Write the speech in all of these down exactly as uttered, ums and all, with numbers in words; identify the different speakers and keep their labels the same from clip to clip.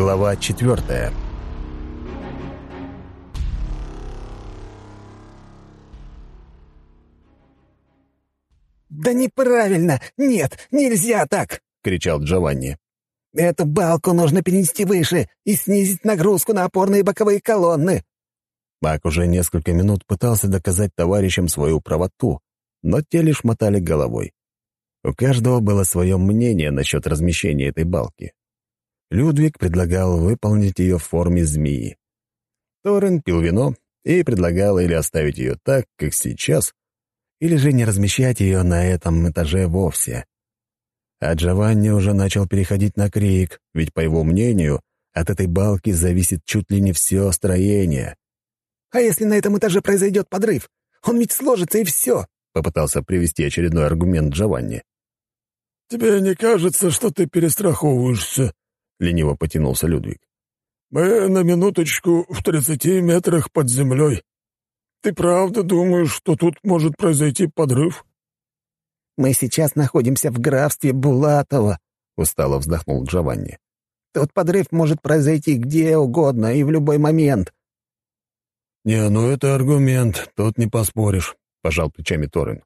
Speaker 1: Глава четвертая.
Speaker 2: «Да неправильно! Нет, нельзя так!» — кричал Джованни. «Эту балку нужно перенести выше и снизить нагрузку на опорные боковые колонны!»
Speaker 1: Мак уже несколько минут пытался доказать товарищам свою правоту, но те лишь мотали головой. У каждого было свое мнение насчет размещения этой балки. Людвиг предлагал выполнить ее в форме змеи. Торрен пил вино и предлагал или оставить ее так, как сейчас, или же не размещать ее на этом этаже вовсе. А Джованни уже начал переходить на крик, ведь, по его мнению, от этой балки зависит чуть ли не все строение.
Speaker 2: «А если на этом этаже произойдет подрыв? Он ведь сложится, и все!» — попытался привести очередной аргумент Джованни.
Speaker 3: «Тебе не кажется, что ты перестраховываешься?» — лениво потянулся Людвиг. «Мы на минуточку в тридцати метрах под землей. Ты правда думаешь, что тут может произойти подрыв?»
Speaker 2: «Мы сейчас находимся в графстве Булатово», — устало вздохнул Джованни. «Тут подрыв может произойти где угодно и в любой момент».
Speaker 3: «Не, ну это аргумент, тут не поспоришь», — пожал плечами Торрен.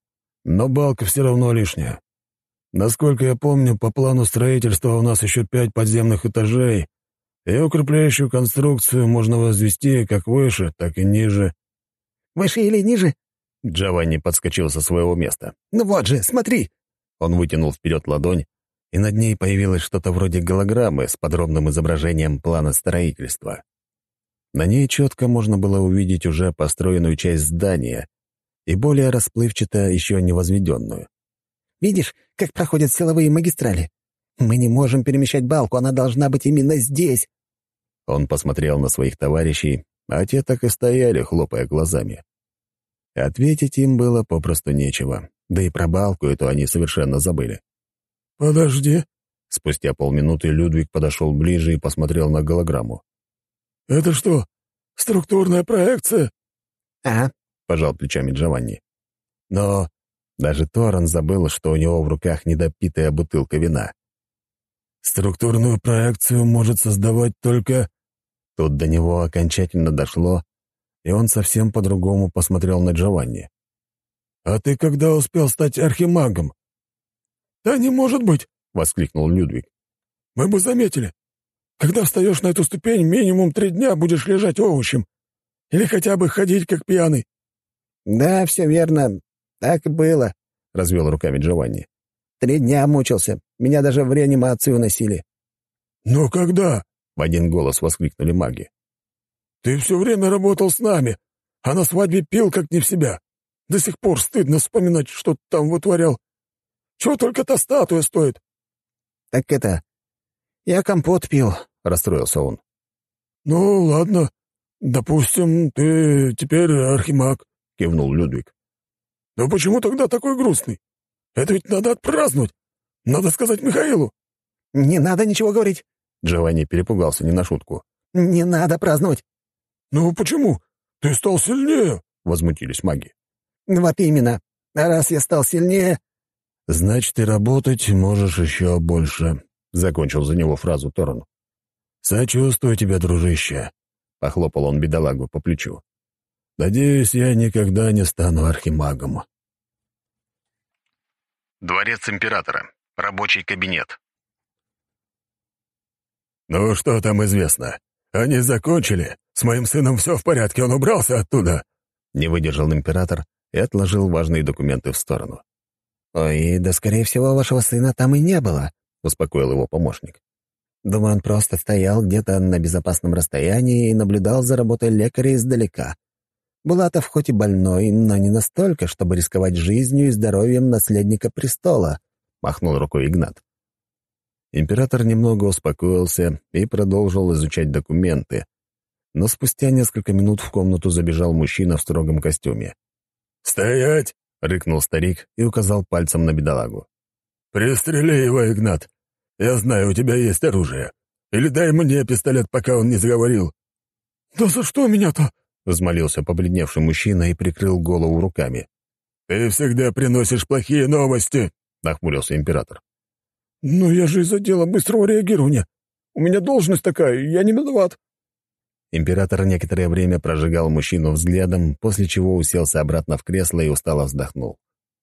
Speaker 3: «Но балка все равно лишняя. Насколько я помню, по плану строительства у нас еще пять подземных этажей, и укрепляющую конструкцию можно возвести как выше, так и ниже».
Speaker 2: «Выше или ниже?»
Speaker 1: Джованни подскочил со своего места.
Speaker 2: «Ну вот же, смотри!»
Speaker 1: Он вытянул вперед ладонь, и над ней появилось что-то вроде голограммы с подробным изображением плана строительства. На ней четко можно было увидеть уже построенную часть здания и более расплывчато еще не возведенную.
Speaker 2: «Видишь, как проходят силовые магистрали? Мы не можем перемещать балку, она должна быть именно здесь!»
Speaker 1: Он посмотрел на своих товарищей, а те так и стояли, хлопая глазами. Ответить им было попросту нечего, да и про балку эту они совершенно забыли.
Speaker 3: «Подожди».
Speaker 1: Спустя полминуты Людвиг подошел ближе и посмотрел на голограмму.
Speaker 3: «Это что, структурная проекция?»
Speaker 2: «А?»
Speaker 1: — пожал плечами Джованни. Но даже Торрен забыл, что у него в руках недопитая бутылка вина.
Speaker 3: «Структурную проекцию может создавать только...»
Speaker 1: Тут до него окончательно дошло, и он совсем по-другому посмотрел на Джованни.
Speaker 3: «А ты когда успел стать архимагом?» «Да не может быть!» — воскликнул Людвиг. «Мы бы заметили. Когда встаешь на эту ступень, минимум три дня будешь лежать овощем. Или хотя бы ходить как пьяный».
Speaker 2: «Да, все верно. Так и было», — развел руками Джованни. «Три дня мучился. Меня даже в реанимацию носили».
Speaker 3: «Но когда?»
Speaker 1: — в один голос воскликнули маги.
Speaker 3: «Ты все время работал с нами, а на свадьбе пил как не в себя. До сих пор стыдно вспоминать, что ты там вытворял. Чего только та статуя стоит?»
Speaker 2: «Так это... Я компот пил», — расстроился он.
Speaker 3: «Ну, ладно. Допустим, ты теперь архимаг», — кивнул Людвиг. «Но почему тогда такой грустный? Это ведь надо отпраздновать. Надо сказать Михаилу».
Speaker 2: «Не надо ничего говорить».
Speaker 1: Джованни перепугался не на шутку.
Speaker 2: «Не надо праздновать».
Speaker 3: «Ну почему? Ты стал сильнее», — возмутились маги.
Speaker 2: «Вот именно. А раз я стал сильнее...»
Speaker 1: «Значит, и работать можешь еще больше», — закончил за него фразу Торрен. «Сочувствую тебе, дружище», — похлопал он бедолагу по плечу. «Надеюсь, я никогда не стану архимагом». Дворец императора. Рабочий кабинет.
Speaker 3: «Ну, что там известно? Они закончили? С моим сыном все в порядке, он убрался оттуда?»
Speaker 1: Не выдержал император и отложил важные документы в сторону.
Speaker 2: «Ой, да, скорее всего, вашего сына там и не было», — успокоил его помощник. «Думаю, он просто стоял где-то на безопасном расстоянии и наблюдал за работой лекаря издалека. Булатов хоть и больной, но не настолько, чтобы рисковать жизнью и здоровьем наследника престола», — махнул рукой Игнат.
Speaker 1: Император немного успокоился и продолжил изучать документы, но спустя несколько минут в комнату забежал мужчина в строгом костюме.
Speaker 3: «Стоять!» — рыкнул старик и указал пальцем на бедолагу. «Пристрели его, Игнат. Я знаю, у тебя есть оружие. Или дай мне пистолет, пока он не заговорил». «Да за что меня-то?» — взмолился побледневший мужчина и прикрыл голову руками. «Ты всегда приносишь плохие новости», — нахмурился император. «Но я же из отдела быстрого реагирования. У меня должность такая, я не виноват».
Speaker 1: Император некоторое время прожигал мужчину взглядом, после чего уселся обратно в кресло и устало вздохнул.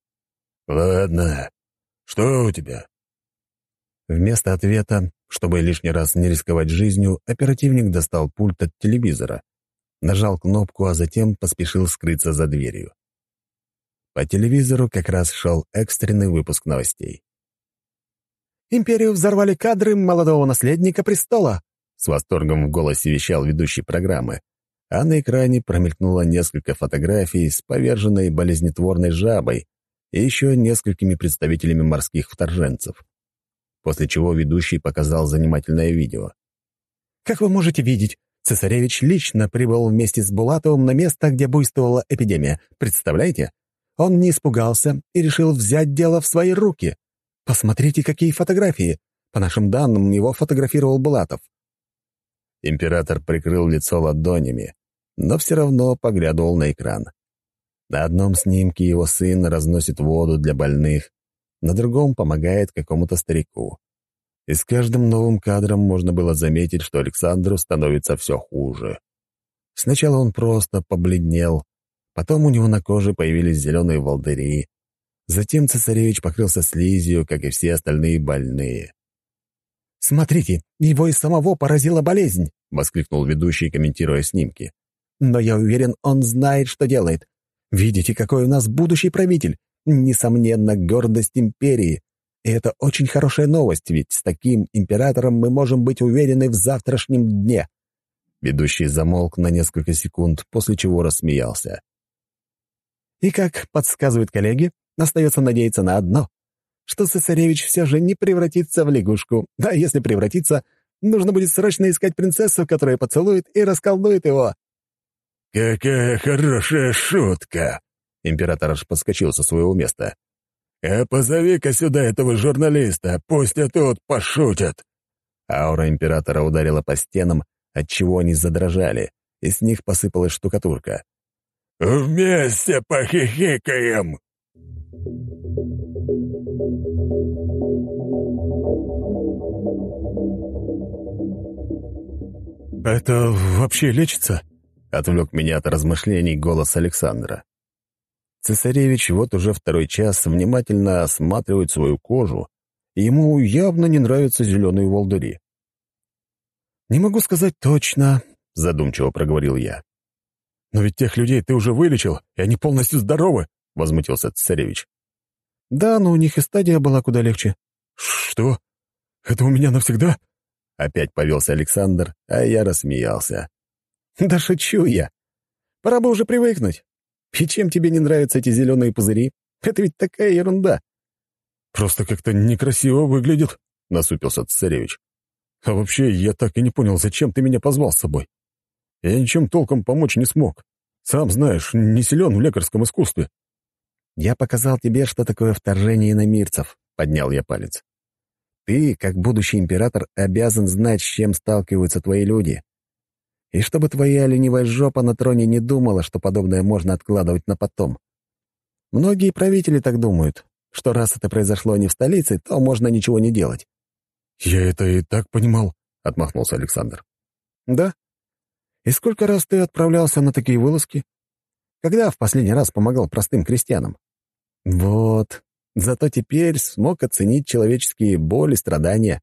Speaker 3: «Ладно, что у тебя?»
Speaker 1: Вместо ответа, чтобы лишний раз не рисковать жизнью, оперативник достал пульт от телевизора, нажал кнопку, а затем поспешил скрыться за дверью. По телевизору как раз шел экстренный выпуск новостей. «Империю взорвали кадры молодого наследника престола», с восторгом в голосе вещал ведущий программы, а на экране промелькнуло несколько фотографий с поверженной болезнетворной жабой и еще несколькими представителями морских вторженцев. После чего ведущий показал занимательное видео. «Как вы можете видеть, цесаревич лично прибыл вместе с Булатовым на место, где буйствовала эпидемия. Представляете? Он не испугался и решил взять дело в свои руки. Посмотрите, какие фотографии. По нашим данным, его фотографировал Булатов». Император прикрыл лицо ладонями, но все равно поглядывал на экран. На одном снимке его сын разносит воду для больных, на другом помогает какому-то старику. И с каждым новым кадром можно было заметить, что Александру становится все хуже. Сначала он просто побледнел, потом у него на коже появились зеленые волдыри, затем цесаревич покрылся слизью, как и все остальные больные. «Смотрите, его и самого поразила болезнь!» — воскликнул ведущий, комментируя снимки. «Но я уверен, он знает, что делает. Видите, какой у нас будущий правитель? Несомненно, гордость империи. И это очень хорошая новость, ведь с таким императором мы можем быть уверены в завтрашнем дне». Ведущий замолк на несколько секунд, после чего рассмеялся. «И как подсказывают коллеги, остается надеяться на одно — что цесаревич все же не превратится в лягушку. А если превратится, нужно будет срочно искать принцессу, которая поцелует и расколдует его».
Speaker 3: «Какая хорошая шутка!» Император аж подскочил со своего места. «А позови-ка сюда этого журналиста, пусть и тут пошутят!»
Speaker 1: Аура императора ударила по стенам, отчего они задрожали, и с них посыпалась штукатурка.
Speaker 3: «Вместе похихикаем!»
Speaker 1: «Это вообще лечится?» — отвлек меня от размышлений голос Александра. Цесаревич вот уже второй час внимательно осматривает свою кожу, и ему явно не нравятся зеленые волдыри. «Не могу сказать точно», — задумчиво проговорил я. «Но ведь тех людей ты уже вылечил, и они полностью здоровы», — возмутился цесаревич. «Да, но у них и стадия была куда легче». «Что? Это у меня навсегда?» Опять повелся Александр, а я рассмеялся. «Да шучу я. Пора бы уже привыкнуть. И чем тебе не нравятся эти зеленые пузыри? Это ведь такая ерунда». «Просто как-то некрасиво выглядит», — насупился цесаревич. «А вообще, я так и не понял, зачем ты меня позвал с собой. Я ничем толком помочь не смог. Сам знаешь, не силен в лекарском искусстве». «Я показал тебе, что такое вторжение иномирцев», — поднял я палец. «Ты, как будущий император, обязан знать, с чем сталкиваются твои люди. И чтобы твоя ленивая жопа на троне не думала, что подобное можно откладывать на потом. Многие правители так думают, что раз это произошло не в столице, то можно ничего не делать». «Я это и так понимал», — отмахнулся Александр. «Да? И сколько раз ты отправлялся на такие вылазки? Когда в последний раз помогал простым крестьянам? Вот, зато теперь смог оценить человеческие боли и страдания».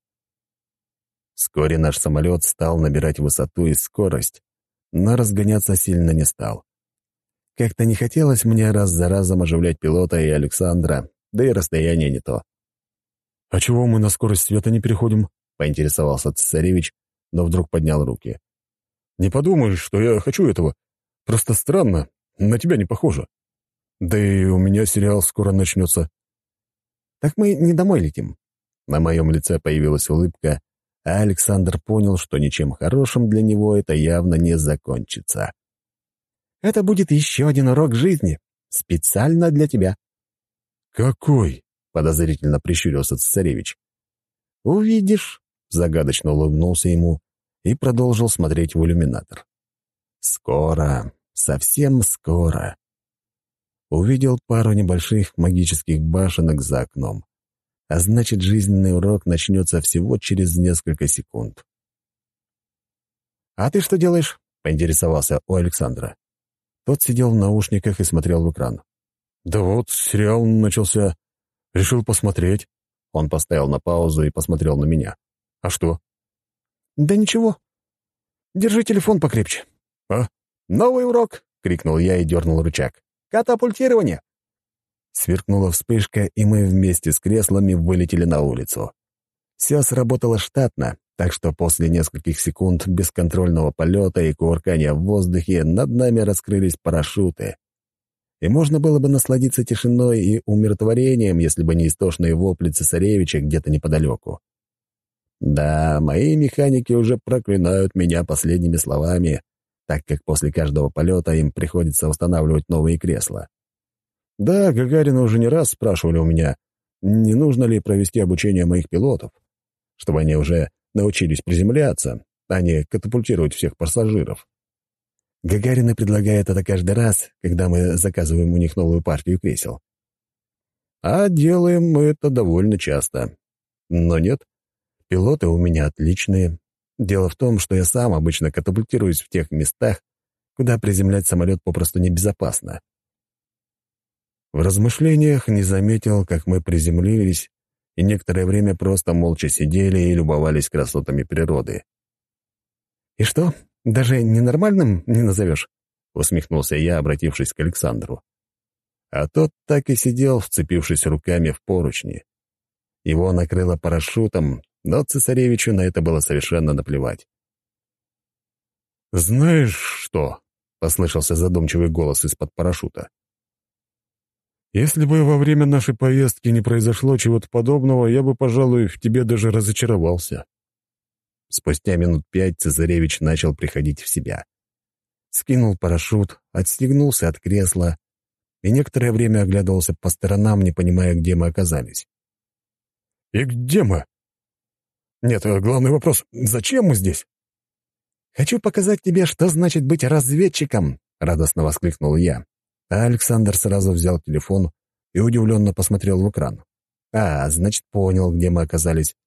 Speaker 1: Вскоре наш самолет стал набирать высоту и скорость, но разгоняться сильно не стал. Как-то не хотелось мне раз за разом оживлять пилота и Александра, да и расстояние не то. «А чего мы на скорость света не переходим?» — поинтересовался цесаревич, но вдруг поднял руки. «Не подумай, что я хочу этого. Просто странно, на тебя не похоже. Да и у меня сериал скоро начнется». «Так мы не домой летим». На моем лице появилась улыбка, а Александр понял, что ничем хорошим для него это явно не закончится. «Это будет еще один урок жизни, специально для тебя». «Какой?» — подозрительно прищурился цесаревич. «Увидишь», — загадочно улыбнулся ему и продолжил смотреть в иллюминатор. «Скоро, совсем скоро». Увидел пару небольших магических башенок за окном. А значит, жизненный урок начнется всего через несколько секунд. «А ты что делаешь?» — поинтересовался у Александра. Тот сидел в наушниках и смотрел в экран. «Да вот, сериал начался. Решил посмотреть». Он поставил на паузу и посмотрел на меня. «А что?» «Да ничего. Держи телефон покрепче». «А? Новый урок!» — крикнул я и дернул рычаг. «Катапультирование!» Сверкнула вспышка, и мы вместе с креслами вылетели на улицу. Все сработало штатно, так что после нескольких секунд бесконтрольного полета и кувыркания в воздухе над нами раскрылись парашюты. И можно было бы насладиться тишиной и умиротворением, если бы не истошные вопли цесаревича где-то неподалеку. Да, мои механики уже проклинают меня последними словами, так как после каждого полета им приходится устанавливать новые кресла. Да, Гагарина уже не раз спрашивали у меня, не нужно ли провести обучение моих пилотов, чтобы они уже научились приземляться, а не катапультировать всех пассажиров. Гагарины предлагают это каждый раз, когда мы заказываем у них новую партию кресел. А делаем мы это довольно часто. Но нет, пилоты у меня отличные. Дело в том, что я сам обычно катапультируюсь в тех местах, куда приземлять самолет попросту небезопасно. В размышлениях не заметил, как мы приземлились, и некоторое время просто молча сидели и любовались красотами природы. «И что, даже ненормальным не назовешь?» — усмехнулся я, обратившись к Александру. А тот так и сидел, вцепившись руками в поручни. Его накрыло парашютом, но цесаревичу на это было совершенно наплевать. «Знаешь что?» — послышался задумчивый голос из-под парашюта. «Если бы во время нашей поездки не произошло чего-то подобного, я бы, пожалуй, в тебе даже разочаровался». Спустя минут пять цесаревич начал приходить в себя. Скинул парашют, отстегнулся от кресла и некоторое время оглядывался по сторонам, не понимая, где мы оказались. «И где мы?» «Нет, главный вопрос — зачем мы здесь?» «Хочу показать тебе, что значит быть разведчиком», — радостно воскликнул я. А Александр сразу взял телефон и удивленно посмотрел в экран. «А, значит, понял, где мы оказались».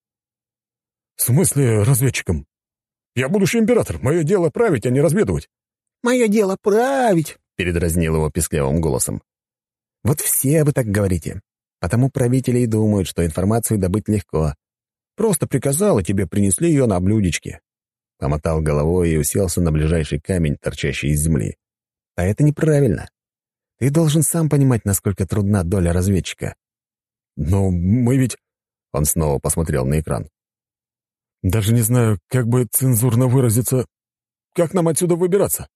Speaker 1: «В смысле разведчиком? Я будущий император. Мое дело править, а не разведывать». «Мое дело править», — передразнил его писклявым голосом. «Вот все вы так говорите. Потому правители и думают, что информацию добыть легко. Просто приказал, и тебе принесли ее на блюдечке». Помотал головой и уселся на ближайший камень, торчащий из земли. «А это неправильно. Ты должен сам понимать, насколько трудна доля разведчика». «Но мы ведь...» — он снова посмотрел на экран. «Даже не знаю, как бы цензурно выразиться. Как нам отсюда выбираться?»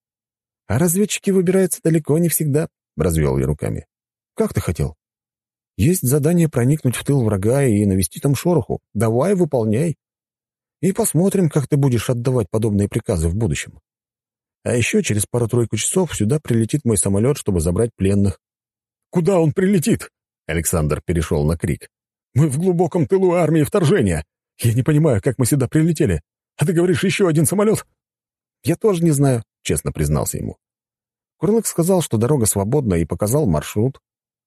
Speaker 1: «А разведчики выбираются далеко не всегда», — развел я руками. «Как ты хотел? Есть задание проникнуть в тыл врага и навести там шороху. Давай, выполняй. И посмотрим, как ты будешь отдавать подобные приказы в будущем. А еще через пару-тройку часов сюда прилетит мой самолет, чтобы забрать пленных». «Куда он прилетит?» — Александр перешел на крик. «Мы в глубоком тылу армии вторжения. Я не понимаю, как мы сюда прилетели. А ты говоришь, еще один самолет?» «Я тоже не знаю», — честно признался ему. Курлык сказал, что дорога свободна, и показал маршрут.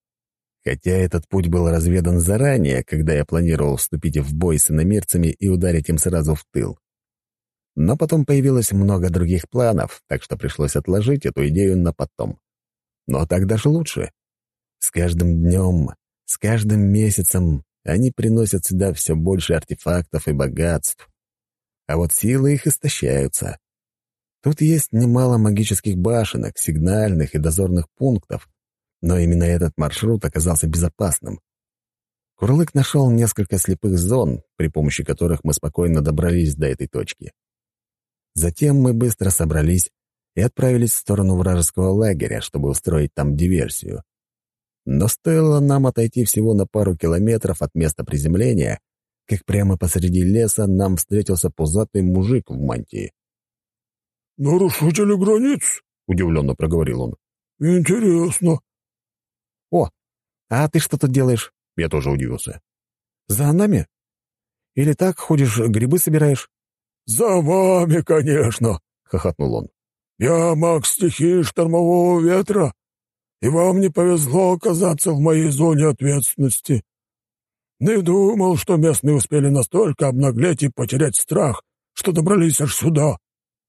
Speaker 1: Хотя этот путь был разведан заранее, когда я планировал вступить в бой с иномирцами и ударить им сразу в тыл. Но потом появилось много других планов, так что пришлось отложить эту идею на потом. Но так даже лучше. С каждым днем, с каждым месяцем они приносят сюда все больше артефактов и богатств. А вот силы их истощаются. Тут есть немало магических башенок, сигнальных и дозорных пунктов, но именно этот маршрут оказался безопасным. Курлык нашел несколько слепых зон, при помощи которых мы спокойно добрались до этой точки. Затем мы быстро собрались и отправились в сторону вражеского лагеря, чтобы устроить там диверсию. Но стоило нам отойти всего на пару километров от места приземления, как прямо посреди леса нам встретился пузатый мужик в мантии.
Speaker 3: «Нарушители границ?» — удивленно проговорил он. «Интересно».
Speaker 1: «О, а ты что тут делаешь?» — я тоже удивился. «За нами? Или так ходишь, грибы собираешь?»
Speaker 3: «За вами, конечно», — хохотнул он. «Я маг стихии штормового ветра, и вам не повезло оказаться в моей зоне ответственности. Не думал, что местные успели настолько обнаглеть и потерять страх, что добрались аж сюда».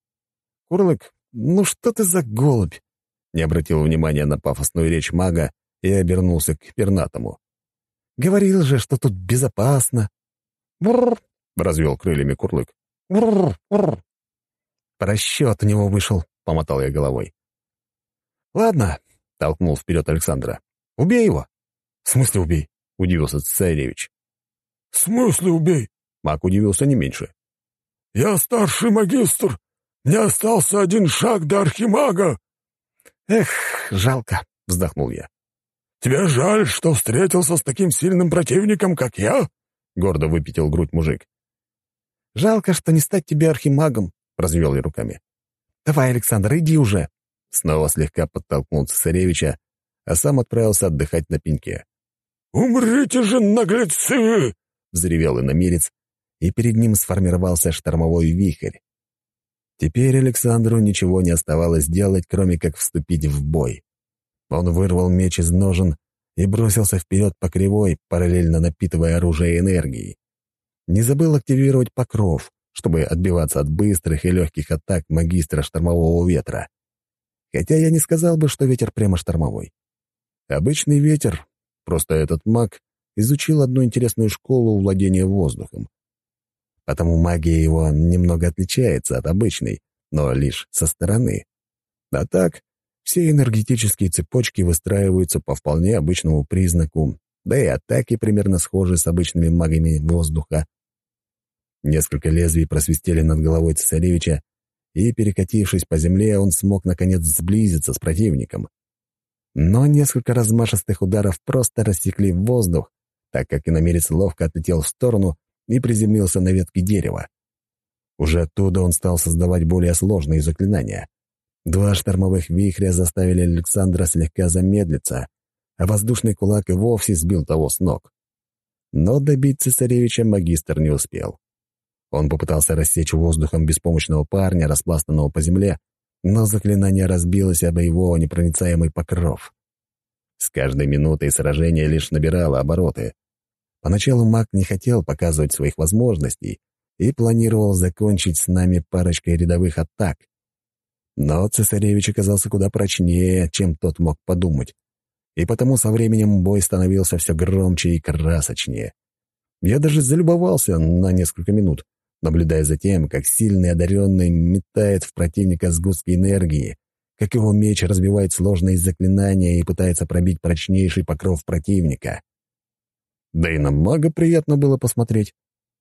Speaker 1: Курлык, ну что ты за голубь?» Не обратил внимания на пафосную речь мага и обернулся к пернатому. «Говорил же, что тут безопасно». «Бррр!» — развел крыльями Курлык. «Бррр! Бррр!» «Просчет у него вышел», — помотал я головой. «Ладно», — толкнул вперед Александра. «Убей его». «В смысле убей?» — удивился царевич.
Speaker 3: «В смысле убей?»
Speaker 1: Маг удивился не меньше.
Speaker 3: «Я старший магистр. Не остался один шаг до архимага».
Speaker 1: «Эх, жалко», — вздохнул я.
Speaker 3: «Тебе жаль, что встретился с таким сильным противником, как я?» — гордо выпятил грудь мужик.
Speaker 1: «Жалко, что не стать тебе архимагом», — развел я руками. «Давай, Александр, иди уже». Снова слегка подтолкнул цесаревича, а сам отправился отдыхать на пеньке.
Speaker 3: «Умрите же, наглецы!» — взревел иномерец, и перед ним сформировался штормовой вихрь.
Speaker 1: Теперь Александру ничего не оставалось делать, кроме как вступить в бой. Он вырвал меч из ножен и бросился вперед по кривой, параллельно напитывая оружие энергией. Не забыл активировать покров, чтобы отбиваться от быстрых и легких атак магистра штормового ветра. Хотя я не сказал бы, что ветер прямо штормовой. Обычный ветер, просто этот маг изучил одну интересную школу владения воздухом. Потому магия его немного отличается от обычной, но лишь со стороны. А так, все энергетические цепочки выстраиваются по вполне обычному признаку, да и атаки примерно схожи с обычными магами воздуха. Несколько лезвий просвистели над головой цесаревича, и, перекатившись по земле, он смог, наконец, сблизиться с противником. Но несколько размашистых ударов просто рассекли воздух, так как иномерец ловко отлетел в сторону и приземлился на ветке дерева. Уже оттуда он стал создавать более сложные заклинания. Два штормовых вихря заставили Александра слегка замедлиться, а воздушный кулак и вовсе сбил того с ног. Но добить цесаревича магистр не успел. Он попытался рассечь воздухом беспомощного парня, распластанного по земле, но заклинание разбилось об его непроницаемый покров. С каждой минутой сражение лишь набирало обороты. Поначалу маг не хотел показывать своих возможностей и планировал закончить с нами парочкой рядовых атак. Но цесаревич оказался куда прочнее, чем тот мог подумать, и потому со временем бой становился все громче и красочнее. Я даже залюбовался на несколько минут, наблюдая за тем, как сильный одаренный метает в противника сгустки энергии, как его меч разбивает сложные заклинания и пытается пробить прочнейший покров противника. Да и на мага приятно было посмотреть.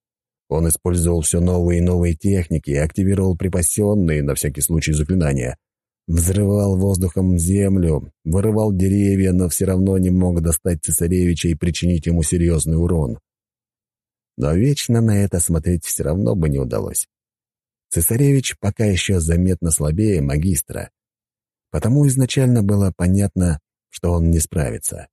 Speaker 1: Он использовал все новые и новые техники, активировал припасенные на всякий случай заклинания, взрывал воздухом землю, вырывал деревья, но все равно не мог достать цесаревича и причинить ему серьезный урон. Но вечно на это смотреть все равно бы не удалось. Цесаревич пока еще заметно слабее магистра, потому изначально было понятно, что он не справится.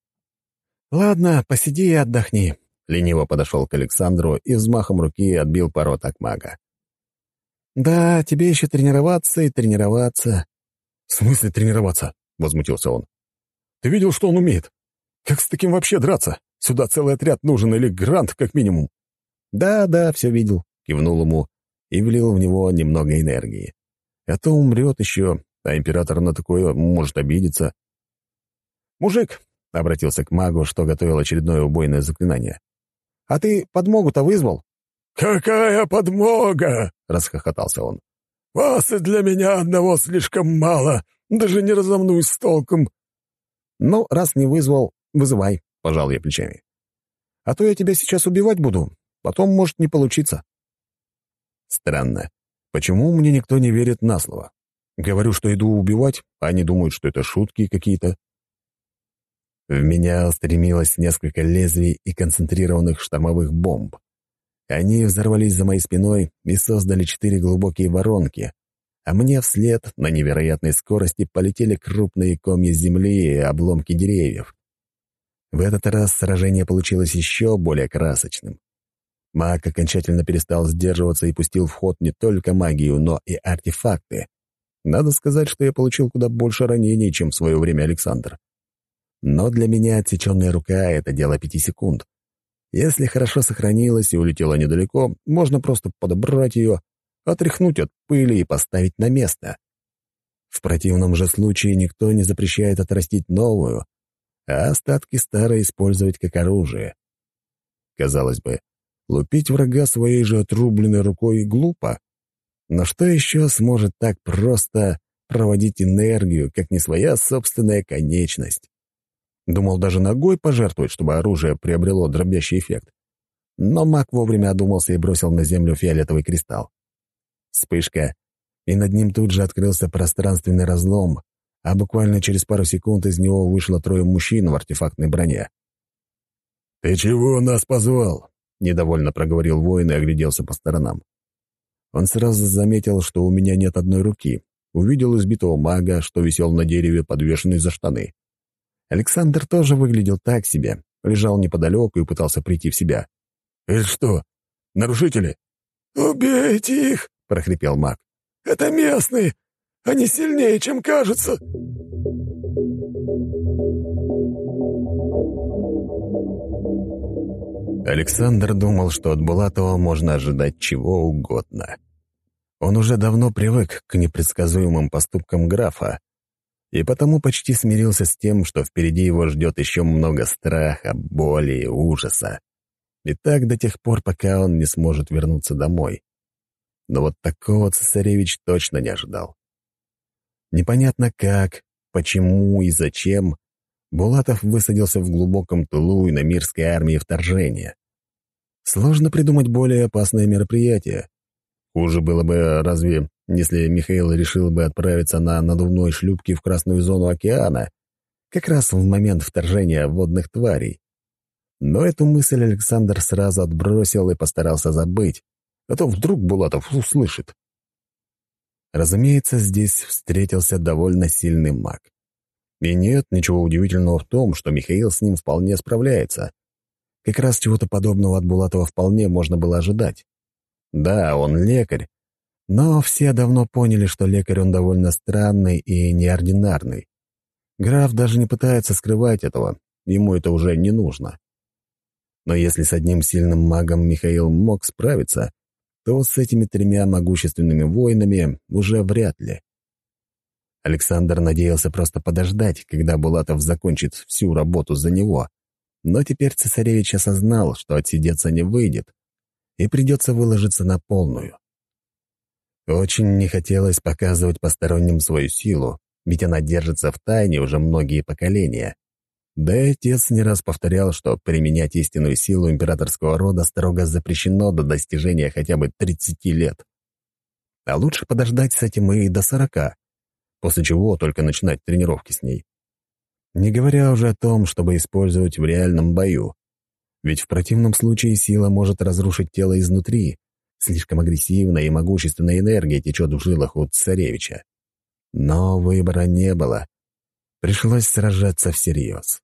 Speaker 1: «Ладно, посиди и отдохни», — лениво подошел к Александру и взмахом руки отбил пару атак мага. «Да, тебе еще тренироваться и тренироваться».
Speaker 3: «В смысле тренироваться?» — возмутился он. «Ты видел, что он умеет? Как с таким вообще драться? Сюда целый отряд нужен или грант, как минимум».
Speaker 1: «Да, да, все видел», — кивнул ему и влил в него немного энергии. «А то умрет еще, а император на такое может обидеться». «Мужик», — обратился к магу, что готовил очередное убойное заклинание, «а ты подмогу-то вызвал?»
Speaker 3: «Какая подмога!» — расхохотался он. «Вас и для меня одного слишком мало, даже не разомнусь с толком».
Speaker 1: «Ну, раз не вызвал, вызывай», — пожал я плечами. «А то я тебя сейчас убивать буду, потом может не получиться». Странно, почему мне никто не верит на слово? Говорю, что иду убивать, а они думают, что это шутки какие-то. В меня устремилось несколько лезвий и концентрированных штормовых бомб. Они взорвались за моей спиной и создали четыре глубокие воронки, а мне вслед на невероятной скорости полетели крупные комья земли и обломки деревьев. В этот раз сражение получилось еще более красочным. Маг окончательно перестал сдерживаться и пустил в ход не только магию, но и артефакты. Надо сказать, что я получил куда больше ранений, чем в свое время Александр. Но для меня отсеченная рука — это дело пяти секунд. Если хорошо сохранилась и улетела недалеко, можно просто подобрать ее, отряхнуть от пыли и поставить на место. В противном же случае никто не запрещает отрастить новую, а остатки старой использовать как оружие. Казалось бы, лупить врага своей же отрубленной рукой глупо. Но что еще сможет так просто проводить энергию, как не своя собственная конечность? Думал даже ногой пожертвовать, чтобы оружие приобрело дробящий эффект. Но маг вовремя одумался и бросил на землю фиолетовый кристалл. Вспышка, и над ним тут же открылся пространственный разлом, а буквально через пару секунд из него вышло трое мужчин в артефактной броне.
Speaker 3: «Ты чего нас позвал?»
Speaker 1: — недовольно проговорил воин и огляделся по сторонам. Он сразу заметил, что у меня нет одной руки, увидел избитого мага, что висел на дереве, подвешенный за штаны. Александр тоже выглядел так себе, лежал неподалеку и пытался прийти в себя.
Speaker 3: «Это что, нарушители?»
Speaker 2: «Убейте их!» — прохрипел маг. «Это местные! Они сильнее, чем кажется!»
Speaker 1: Александр думал, что от Булатова можно ожидать чего угодно. Он уже давно привык к непредсказуемым поступкам графа, и потому почти смирился с тем, что впереди его ждет еще много страха, боли и ужаса. И так до тех пор, пока он не сможет вернуться домой. Но вот такого цесаревич точно не ожидал. Непонятно как, почему и зачем Булатов высадился в глубоком тылу иномирской армии вторжения. Сложно придумать более опасное мероприятие. Хуже было бы, разве, если Михаил решил бы отправиться на надувной шлюпке в красную зону океана, как раз в момент вторжения водных тварей. Но эту мысль Александр сразу отбросил и постарался забыть, а то вдруг Булатов услышит. Разумеется, здесь встретился довольно сильный маг. И нет ничего удивительного в том, что Михаил с ним вполне справляется. Как раз чего-то подобного от Булатова вполне можно было ожидать. Да, он лекарь, но все давно поняли, что лекарь он довольно странный и неординарный. Граф даже не пытается скрывать этого, ему это уже не нужно. Но если с одним сильным магом Михаил мог справиться, то с этими тремя могущественными воинами уже вряд ли. Александр надеялся просто подождать, когда Булатов закончит всю работу за него, но теперь цесаревич осознал, что отсидеться не выйдет, и придется выложиться на полную. Очень не хотелось показывать посторонним свою силу, ведь она держится в тайне уже многие поколения. Да и отец не раз повторял, что применять истинную силу императорского рода строго запрещено до достижения хотя бы тридцати лет. А лучше подождать с этим и до сорока, после чего только начинать тренировки с ней. Не говоря уже о том, чтобы использовать в реальном бою. Ведь в противном случае сила может разрушить тело изнутри. Слишком агрессивная и могущественная энергия течет в жилах у царевича. Но выбора не было. Пришлось сражаться всерьез.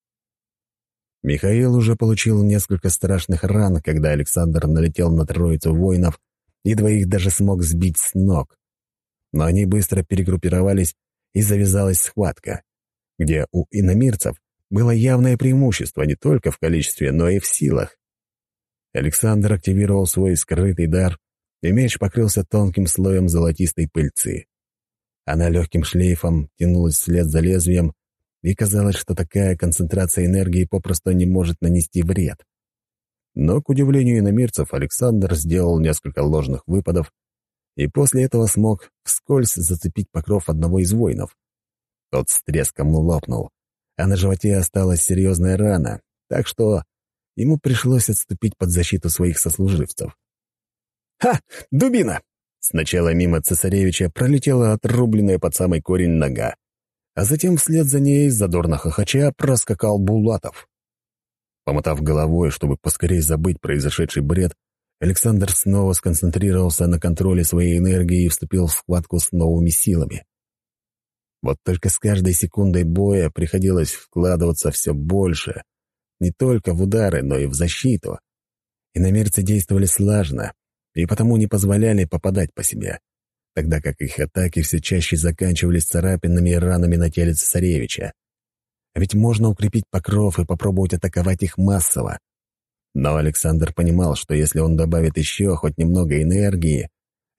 Speaker 1: Михаил уже получил несколько страшных ран, когда Александр налетел на троицу воинов и двоих даже смог сбить с ног. Но они быстро перегруппировались, и завязалась схватка, где у иномирцев было явное преимущество не только в количестве, но и в силах. Александр активировал свой скрытый дар, и меч покрылся тонким слоем золотистой пыльцы. Она легким шлейфом тянулась вслед за лезвием, и казалось, что такая концентрация энергии попросту не может нанести вред. Но, к удивлению иномирцев, Александр сделал несколько ложных выпадов, и после этого смог вскользь зацепить покров одного из воинов. Тот с треском лопнул, а на животе осталась серьезная рана, так что ему пришлось отступить под защиту своих сослуживцев. «Ха! Дубина!» Сначала мимо цесаревича пролетела отрубленная под самый корень нога, а затем вслед за ней, задорно хохоча, проскакал Булатов. Помотав головой, чтобы поскорее забыть произошедший бред, Александр снова сконцентрировался на контроле своей энергии и вступил в схватку с новыми силами. Вот только с каждой секундой боя приходилось вкладываться все больше, не только в удары, но и в защиту. Иномирцы действовали слаженно и потому не позволяли попадать по себе, тогда как их атаки все чаще заканчивались царапинами и ранами на теле цесаревича. А ведь можно укрепить покров и попробовать атаковать их массово. Но Александр понимал, что если он добавит еще хоть немного энергии,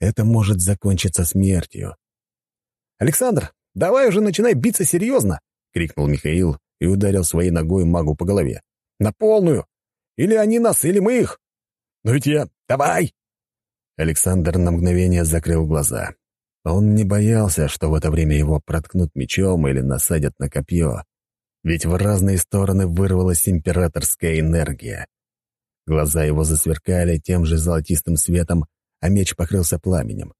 Speaker 1: это может закончиться смертью.
Speaker 2: «Александр, давай уже начинай биться серьезно!» — крикнул Михаил и ударил своей ногой магу по голове. «На полную! Или они нас, или мы их! Но ведь я... Давай!»
Speaker 1: Александр на мгновение закрыл глаза. Он не боялся, что в это время его проткнут мечом или насадят на копье, ведь в разные стороны вырвалась императорская энергия. Глаза его засверкали тем же золотистым светом, а меч покрылся пламенем.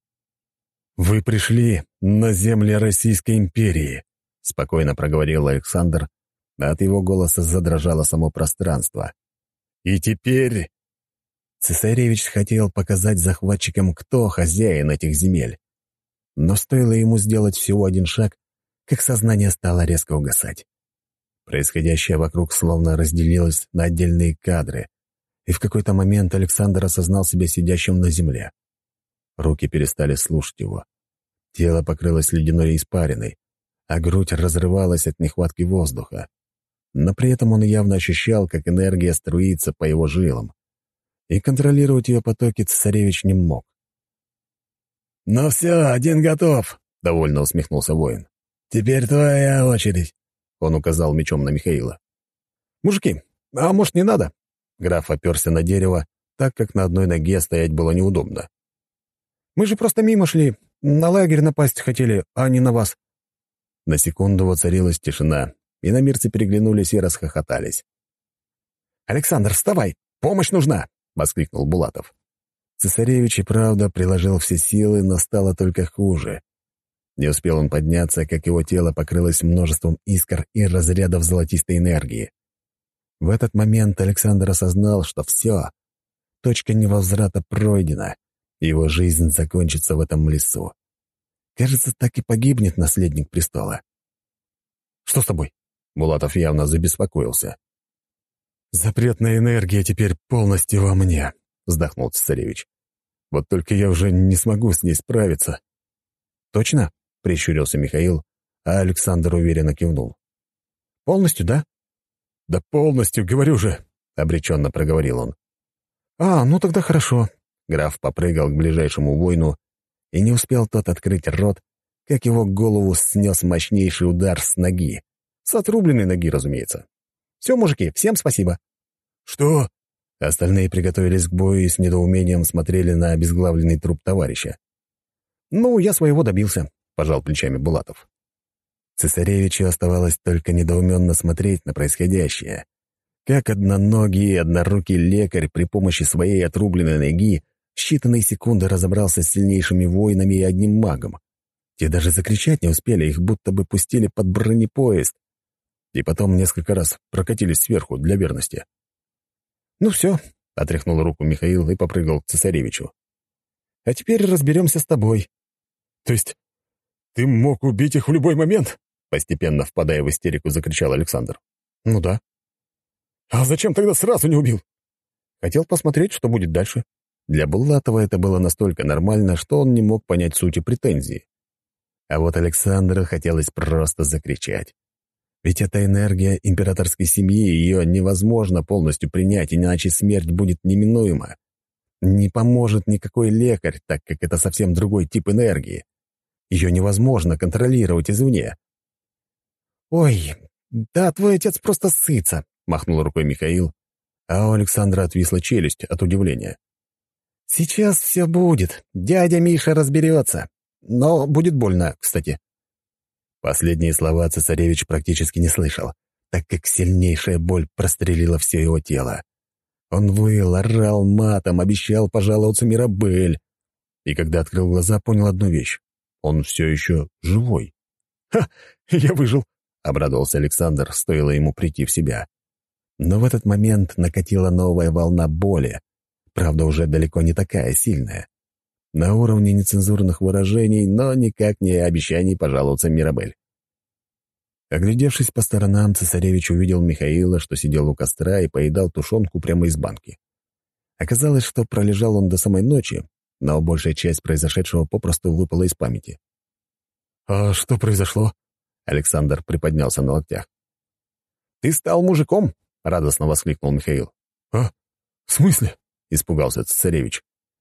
Speaker 1: «Вы пришли на земли Российской империи», — спокойно проговорил Александр, а от его голоса задрожало само пространство. «И теперь...» Цесаревич хотел показать захватчикам, кто хозяин этих земель. Но стоило ему сделать всего один шаг, как сознание стало резко угасать. Происходящее вокруг словно разделилось на отдельные кадры, и в какой-то момент Александр осознал себя сидящим на земле. Руки перестали слушать его. Тело покрылось ледяной испариной, а грудь разрывалась от нехватки воздуха. Но при этом он явно ощущал, как энергия струится по его жилам. И контролировать ее потоки цесаревич не мог.
Speaker 3: «Ну все, один готов», — довольно усмехнулся воин. «Теперь твоя очередь», — он указал мечом на Михаила.
Speaker 2: «Мужики, а может, не надо?»
Speaker 1: Граф оперся на дерево, так как на одной ноге стоять было неудобно.
Speaker 2: «Мы же просто мимо шли, на лагерь напасть хотели, а не на вас».
Speaker 1: На секунду воцарилась тишина, и иномирцы переглянулись и расхохотались.
Speaker 2: «Александр, вставай! Помощь нужна!» — воскликнул Булатов.
Speaker 1: Цесаревич и правда приложил все силы, но стало только хуже. Не успел он подняться, как его тело покрылось множеством искр и разрядов золотистой энергии. В этот момент Александр осознал, что все, точка невозврата пройдена, и его жизнь закончится в этом лесу. Кажется, так и погибнет наследник престола.
Speaker 2: «Что с тобой?»
Speaker 1: Булатов явно забеспокоился.
Speaker 3: «Запретная энергия теперь полностью во мне», — вздохнул цесаревич. «Вот только я уже не смогу с ней справиться».
Speaker 1: «Точно?» — прищурился Михаил, а Александр уверенно кивнул.
Speaker 2: «Полностью, да?»
Speaker 3: «Да полностью, говорю же», — обреченно проговорил он.
Speaker 2: «А, ну тогда хорошо».
Speaker 1: Граф попрыгал к ближайшему воину, и не успел тот открыть рот, как его голову снес мощнейший удар с ноги. С отрубленной ноги, разумеется.
Speaker 2: «Все, мужики, всем спасибо».
Speaker 3: «Что?»
Speaker 1: Остальные приготовились к бою и с недоумением смотрели на обезглавленный труп товарища.
Speaker 2: «Ну, я своего добился»,
Speaker 1: — пожал плечами Булатов. Цесаревичу оставалось только недоуменно смотреть на происходящее. Как одноногий и однорукий лекарь при помощи своей отрубленной ноги в считанные секунды разобрался с сильнейшими воинами и одним магом. Те даже закричать не успели, их будто бы пустили под бронепоезд. И потом несколько раз прокатились сверху для верности.
Speaker 2: «Ну все»,
Speaker 1: — отряхнул руку Михаил и попрыгал к цесаревичу.
Speaker 2: «А теперь разберемся с тобой».
Speaker 3: «То есть ты мог убить их в любой момент?»
Speaker 1: Постепенно впадая в истерику, закричал Александр.
Speaker 2: «Ну да».
Speaker 3: «А зачем тогда сразу не убил?»
Speaker 2: «Хотел посмотреть, что будет дальше».
Speaker 1: Для Булатова это было настолько нормально, что он не мог понять сути претензий. А вот Александру хотелось просто закричать. Ведь это энергия императорской семьи, ее невозможно полностью принять, иначе смерть будет неминуема. Не поможет никакой лекарь, так как это совсем другой тип энергии. Ее невозможно контролировать извне.
Speaker 2: «Ой, да твой отец просто сытся», —
Speaker 1: махнул рукой Михаил, а у Александра отвисла челюсть от удивления.
Speaker 2: «Сейчас все будет. Дядя Миша разберется. Но будет больно, кстати».
Speaker 1: Последние слова цесаревич практически не слышал, так как сильнейшая боль прострелила все его тело. Он выл, орал матом, обещал пожаловаться Мирабель. И когда открыл глаза, понял одну вещь. Он все еще живой.
Speaker 2: «Ха! Я выжил!»
Speaker 1: — обрадовался Александр, стоило ему прийти в себя. Но в этот момент накатила новая волна боли, правда, уже далеко не такая сильная. На уровне нецензурных выражений, но никак не обещаний пожаловаться Мирабель. Оглядевшись по сторонам, цесаревич увидел Михаила, что сидел у костра и поедал тушенку прямо из банки. Оказалось, что пролежал он до самой ночи, но большая часть произошедшего попросту выпала из памяти.
Speaker 3: «А что произошло?»
Speaker 1: Александр приподнялся на локтях.
Speaker 2: «Ты стал мужиком?»
Speaker 1: — радостно воскликнул Михаил.
Speaker 3: «А? В смысле?»
Speaker 1: — испугался цесаревич.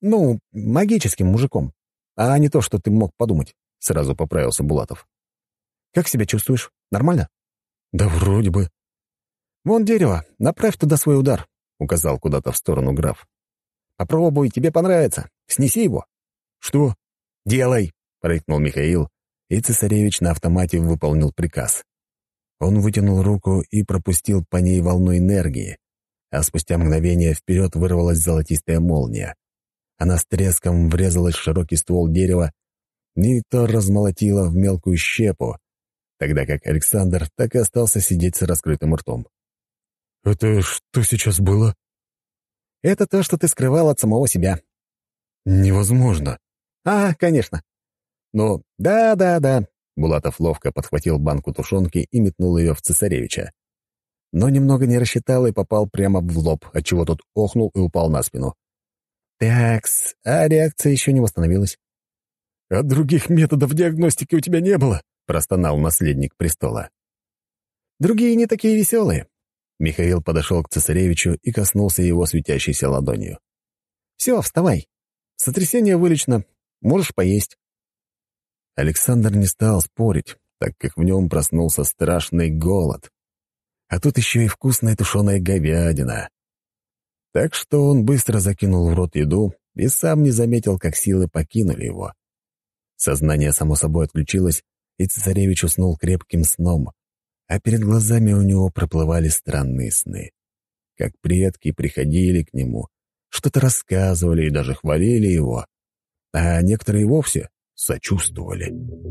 Speaker 1: Ну, магическим мужиком, а не то, что ты мог подумать», — сразу поправился Булатов. «Как себя чувствуешь? Нормально?»
Speaker 3: «Да вроде бы».
Speaker 1: «Вон дерево, направь туда свой удар», — указал куда-то в сторону граф. «Попробуй, тебе понравится. Снеси его».
Speaker 3: «Что?»
Speaker 1: «Делай», — рыкнул Михаил, и цесаревич на автомате выполнил приказ. Он вытянул руку и пропустил по ней волну энергии, а спустя мгновение вперед вырвалась золотистая молния. Она с треском врезалась в широкий ствол дерева и то размолотила в мелкую щепу, тогда как Александр так и остался сидеть с раскрытым ртом.
Speaker 3: «Это что сейчас было?»
Speaker 1: «Это то, что ты скрывал от самого себя».
Speaker 3: «Невозможно».
Speaker 1: «А, конечно». «Ну, да-да-да». Булатов ловко подхватил банку тушенки и метнул ее в цесаревича. Но немного не рассчитал и попал прямо в лоб, отчего тот охнул и упал на спину. «Такс, а реакция еще не восстановилась».
Speaker 3: «А других методов диагностики у тебя не было?»
Speaker 1: — простонал наследник престола. «Другие не такие веселые». Михаил подошел к цесаревичу и коснулся его светящейся ладонью. «Все, вставай. Сотрясение вылечено. Можешь поесть». Александр не стал спорить, так как в нем проснулся страшный голод. А тут еще и вкусная тушеная говядина. Так что он быстро закинул в рот еду и сам не заметил, как силы покинули его. Сознание само собой отключилось, и цесаревич уснул крепким сном, а перед глазами у него проплывали странные сны. Как предки приходили к нему, что-то рассказывали и даже хвалили его, а некоторые вовсе сочувствовали.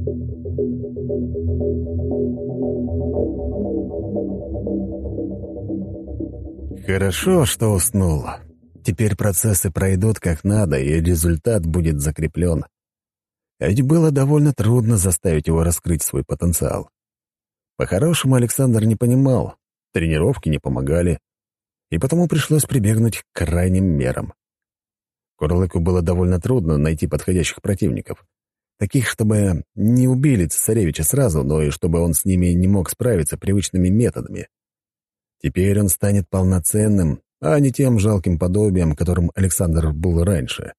Speaker 1: Хорошо, что уснул. Теперь процессы пройдут как надо, и результат будет закреплен. А ведь было довольно трудно заставить его раскрыть свой потенциал. По-хорошему Александр не понимал, тренировки не помогали, и потому пришлось прибегнуть к крайним мерам. Курлыку было довольно трудно найти подходящих противников. Таких, чтобы не убили цесаревича сразу, но и чтобы он с ними не мог справиться привычными методами. Теперь он станет полноценным, а не тем жалким подобием, которым Александр был раньше.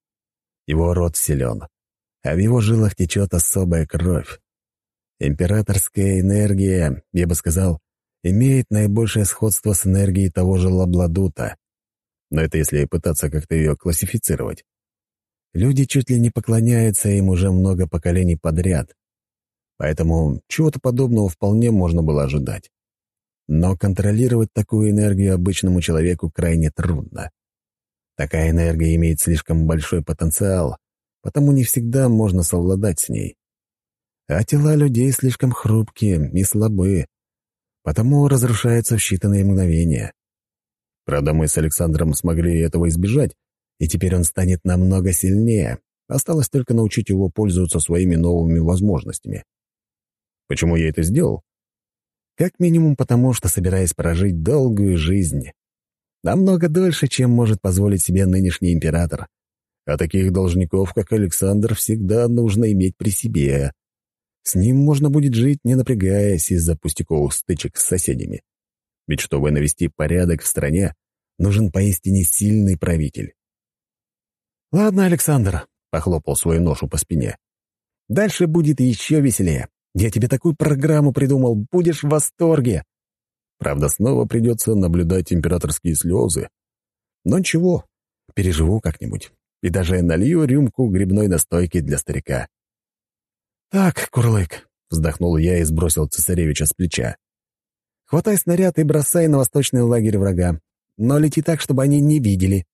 Speaker 1: Его род силен, а в его жилах течет особая кровь. Императорская энергия, я бы сказал, имеет наибольшее сходство с энергией того же Лабладута. Но это если пытаться как-то ее классифицировать. Люди чуть ли не поклоняются им уже много поколений подряд. Поэтому чего-то подобного вполне можно было ожидать. Но контролировать такую энергию обычному человеку крайне трудно. Такая энергия имеет слишком большой потенциал, потому не всегда можно совладать с ней. А тела людей слишком хрупкие и слабые, потому разрушаются в считанные мгновения. Правда, мы с Александром смогли этого избежать, и теперь он станет намного сильнее. Осталось только научить его пользоваться своими новыми возможностями. Почему я это сделал? Как минимум потому, что собираюсь прожить долгую жизнь. Намного дольше, чем может позволить себе нынешний император. А таких должников, как Александр, всегда нужно иметь при себе. С ним можно будет жить, не напрягаясь из-за пустяковых стычек с соседями. Ведь чтобы навести порядок в стране, нужен поистине сильный правитель. «Ладно, Александр», — похлопал свою ношу по спине. «Дальше будет еще веселее. Я тебе такую программу придумал, будешь в восторге». Правда, снова придется наблюдать императорские слезы. Но ничего, переживу как-нибудь. И даже налью рюмку грибной настойки для старика. «Так, Курлык», — вздохнул я и сбросил цесаревича с плеча. «Хватай снаряд и бросай на восточный лагерь врага. Но лети так, чтобы они не видели».